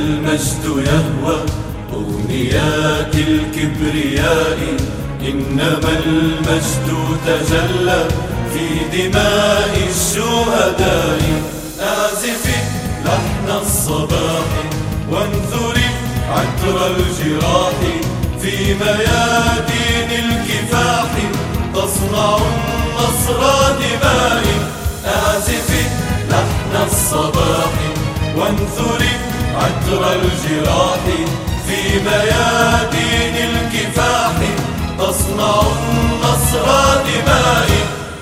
المجد يهوى أغنيات الكبرياء، إنما المجد تجلى في دماء الشهداء. أعزفي لحن الصباح وانثري عطر الجراح، في ميادين الكفاح تصنع النصر دماء. أعزفي لحن الصباح وانثري عطر الجراح، في ميادين الكفاح تصنع النصر دماء.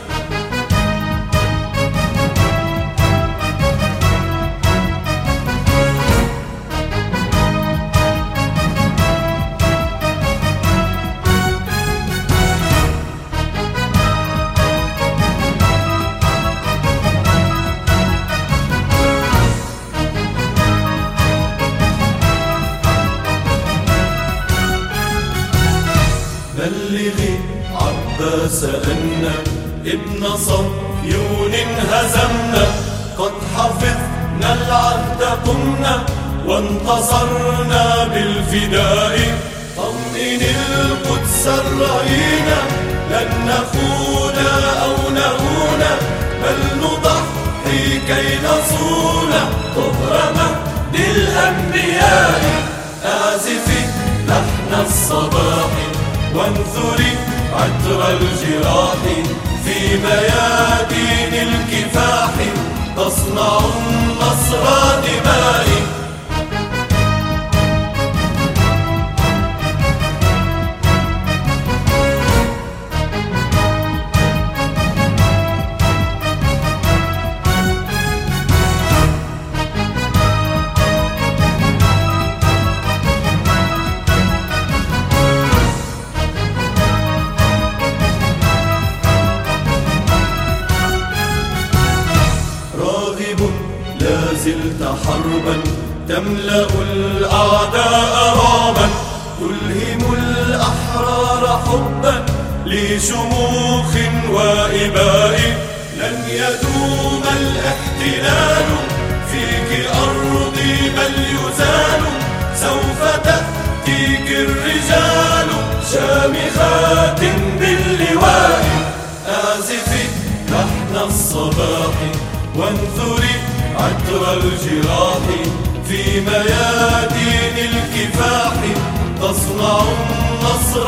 بلغي عباس أن ابن صهيون هزمنا، قد حفظنا العهد قمنا وانتصرنا بالفداء. طمئن القدس الرهينة لن نخون أو نهون، بل نضحي كي نصون طهر مهد الأنبياء. أعزفي لحن الصباح وانثري عطر الجراح، في ميادين الكفاح تصنع النصر دماء. لازلت حربا تملأ الأعداء رعبا، تلهم الأحرار حبا لشموخ وإباء. لن يدوم الاحتلال فيك أرضي بل يزال، سوف تأتيك الرجال شامخات باللواء. أعزفي لحن الصباح وانثري عطر الجراح، في ميادين الكفاح تصنع النصر